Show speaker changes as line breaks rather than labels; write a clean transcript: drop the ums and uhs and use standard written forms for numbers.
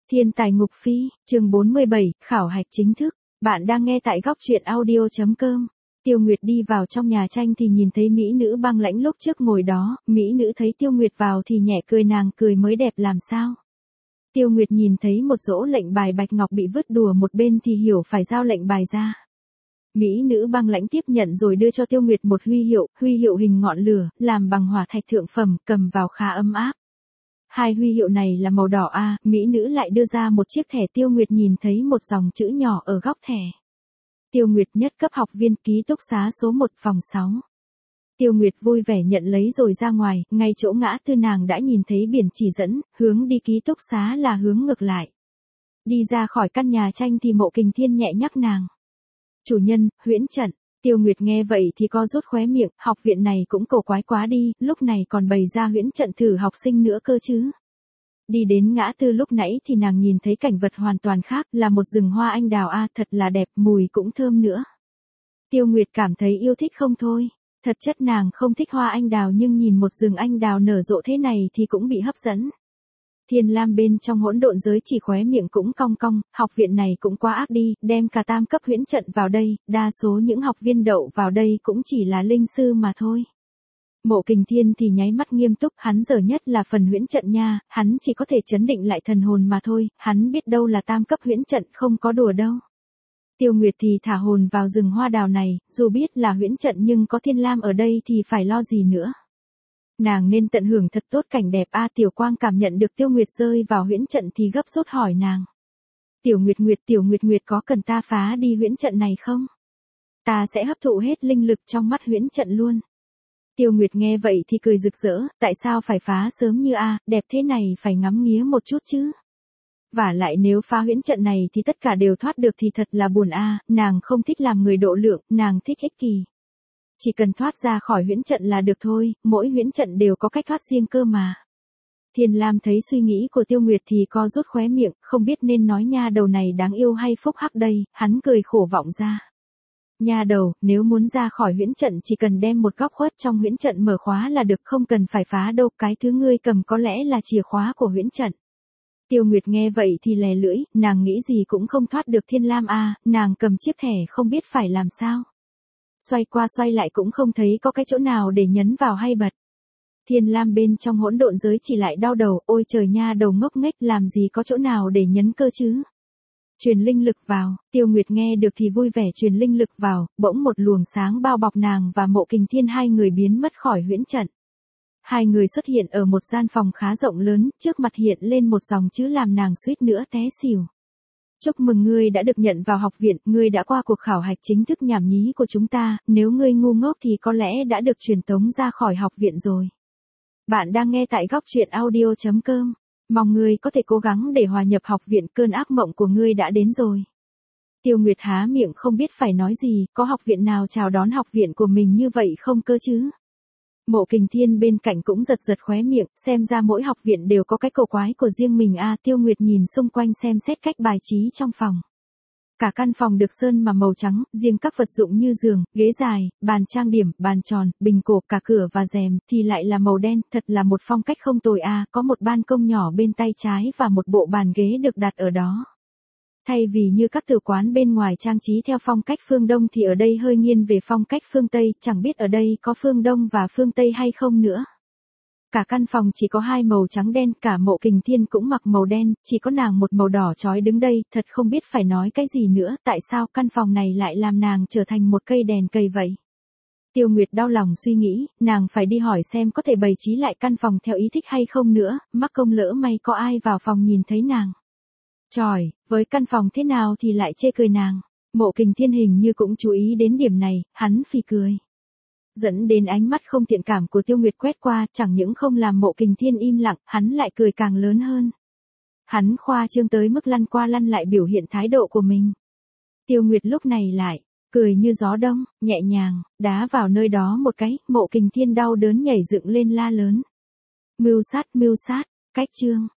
Thiên tài ngục phi, chương 47, khảo hạch chính thức. Bạn đang nghe tại góc truyện audio.com. Tiêu Nguyệt đi vào trong nhà tranh thì nhìn thấy mỹ nữ băng lãnh lúc trước ngồi đó, mỹ nữ thấy Tiêu Nguyệt vào thì nhẹ cười, nàng cười mới đẹp làm sao. Tiêu Nguyệt nhìn thấy một dỗ lệnh bài bạch ngọc bị vứt đùa một bên thì hiểu phải giao lệnh bài ra. Mỹ nữ băng lãnh tiếp nhận rồi đưa cho Tiêu Nguyệt một huy hiệu hình ngọn lửa, làm bằng hỏa thạch thượng phẩm, cầm vào khá ấm áp. Hai huy hiệu này là màu đỏ a, mỹ nữ lại đưa ra một chiếc thẻ. Tiêu Nguyệt nhìn thấy một dòng chữ nhỏ ở góc thẻ. Tiêu Nguyệt nhất cấp học viên, ký túc xá số 1 phòng 6. Tiêu Nguyệt vui vẻ nhận lấy rồi ra ngoài, ngay chỗ ngã tư nàng đã nhìn thấy biển chỉ dẫn, hướng đi ký túc xá là hướng ngược lại. Đi ra khỏi căn nhà tranh thì Mộ Kình Thiên nhẹ nhắc nàng. Chủ nhân, huyễn trận. Tiêu Nguyệt nghe vậy thì co rút khóe miệng, học viện này cũng cổ quái quá đi, lúc này còn bày ra huyễn trận thử học sinh nữa cơ chứ. Đi đến ngã tư lúc nãy thì nàng nhìn thấy cảnh vật hoàn toàn khác, là một rừng hoa anh đào a, thật là đẹp, mùi cũng thơm nữa. Tiêu Nguyệt cảm thấy yêu thích không thôi. Thật chất nàng không thích hoa anh đào nhưng nhìn một rừng anh đào nở rộ thế này thì cũng bị hấp dẫn. Thiên Lam bên trong hỗn độn giới chỉ khóe miệng cũng cong cong, học viện này cũng quá ác đi, đem cả tam cấp huyễn trận vào đây, đa số những học viên đậu vào đây cũng chỉ là linh sư mà thôi. Mộ Kình Thiên thì nháy mắt nghiêm túc, hắn dở nhất là phần huyễn trận nha, hắn chỉ có thể trấn định lại thần hồn mà thôi, hắn biết đâu là tam cấp huyễn trận, không có đùa đâu. Tiêu Nguyệt thì thả hồn vào rừng hoa đào này, dù biết là huyễn trận nhưng có Thiên Lam ở đây thì phải lo gì nữa. Nàng nên tận hưởng thật tốt cảnh đẹp a. Tiểu Quang cảm nhận được Tiêu Nguyệt rơi vào huyễn trận thì gấp rút hỏi nàng. Tiểu Nguyệt có cần ta phá đi huyễn trận này không? Ta sẽ hấp thụ hết linh lực trong mắt huyễn trận luôn. Tiêu Nguyệt nghe vậy thì cười rực rỡ, tại sao phải phá sớm như a, đẹp thế này phải ngắm nghía một chút chứ. Vả lại nếu phá huyễn trận này thì tất cả đều thoát được thì thật là buồn a, nàng không thích làm người độ lượng, nàng thích ích kỷ. Chỉ cần thoát ra khỏi huyễn trận là được thôi, mỗi huyễn trận đều có cách thoát riêng cơ mà. Thiên Lam thấy suy nghĩ của Tiêu Nguyệt thì co rút khóe miệng, không biết nên nói nha đầu này đáng yêu hay phúc hắc đây, hắn cười khổ vọng ra. Nha đầu, nếu muốn ra khỏi huyễn trận chỉ cần đem một góc khuất trong huyễn trận mở khóa là được, không cần phải phá đâu, cái thứ ngươi cầm có lẽ là chìa khóa của huyễn trận. Tiêu Nguyệt nghe vậy thì lè lưỡi, nàng nghĩ gì cũng không thoát được Thiên Lam a, nàng cầm chiếc thẻ không biết phải làm sao. Xoay qua xoay lại cũng không thấy có cái chỗ nào để nhấn vào hay bật. Thiên Lam bên trong hỗn độn giới chỉ lại đau đầu, ôi trời nha đầu ngốc nghếch, làm gì có chỗ nào để nhấn cơ chứ. Truyền linh lực vào, Tiêu Nguyệt nghe được thì vui vẻ truyền linh lực vào, bỗng một luồng sáng bao bọc nàng và Mộ Kình Thiên, hai người biến mất khỏi huyễn trận. Hai người xuất hiện ở một gian phòng khá rộng lớn, trước mặt hiện lên một dòng chữ làm nàng suýt nữa té xỉu. Chúc mừng ngươi đã được nhận vào học viện, ngươi đã qua cuộc khảo hạch chính thức nhảm nhí của chúng ta, nếu ngươi ngu ngốc thì có lẽ đã được truyền tống ra khỏi học viện rồi. Bạn đang nghe tại góc truyện audio.com, mong ngươi có thể cố gắng để hòa nhập học viện, cơn ác mộng của ngươi đã đến rồi. Tiêu Nguyệt há miệng không biết phải nói gì, có học viện nào chào đón học viện của mình như vậy không cơ chứ? Mộ Kình Thiên bên cạnh cũng giật khóe miệng, xem ra mỗi học viện đều có cái cổ quái của riêng mình a. Tiêu Nguyệt nhìn xung quanh xem xét cách bài trí trong phòng. Cả căn phòng được sơn mà màu trắng, riêng các vật dụng như giường, ghế dài, bàn trang điểm, bàn tròn, bình cổ, cả cửa và rèm thì lại là màu đen, thật là một phong cách không tồi a. Có một ban công nhỏ bên tay trái và một bộ bàn ghế được đặt ở đó. Thay vì như các tử quán bên ngoài trang trí theo phong cách phương Đông thì ở đây hơi nghiêng về phong cách phương Tây, chẳng biết ở đây có phương Đông và phương Tây hay không nữa. Cả căn phòng chỉ có hai màu trắng đen, cả Mộ Kình Thiên cũng mặc màu đen, chỉ có nàng một màu đỏ chói đứng đây, thật không biết phải nói cái gì nữa, tại sao căn phòng này lại làm nàng trở thành một cây đèn cầy vậy. Tiêu Nguyệt đau lòng suy nghĩ, nàng phải đi hỏi xem có thể bày trí lại căn phòng theo ý thích hay không nữa, mắc công lỡ may có ai vào phòng nhìn thấy nàng. Trời, với căn phòng thế nào thì lại chê cười nàng. Mộ Kình Thiên hình như cũng chú ý đến điểm này, hắn phì cười. Dẫn đến ánh mắt không thiện cảm của Tiêu Nguyệt quét qua, chẳng những không làm Mộ Kình Thiên im lặng, hắn lại cười càng lớn hơn. Hắn khoa trương tới mức lăn qua lăn lại biểu hiện thái độ của mình. Tiêu Nguyệt lúc này lại, cười như gió đông, nhẹ nhàng, đá vào nơi đó một cái, Mộ Kình Thiên đau đớn nhảy dựng lên la lớn. Mưu sát, cách chương.